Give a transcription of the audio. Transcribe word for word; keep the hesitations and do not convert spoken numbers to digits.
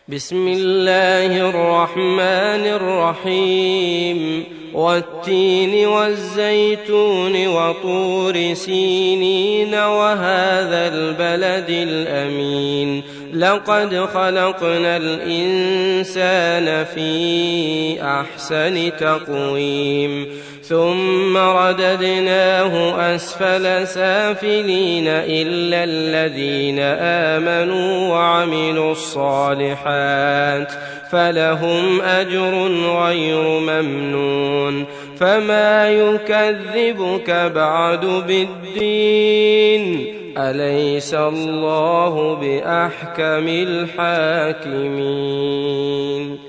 بسم الله الرحمن الرحيم والتين والزيتون وطور سينين وهذا البلد الأمين لقد خلقنا الإنسان في أحسن تقويم ثم رددناه أسفل سافلين إلا الذين آمنوا وعملوا الصالحات فلهم أجر غير ممنون فما يكذبك بعد بالدين أليس الله بأحكم الحاكمين.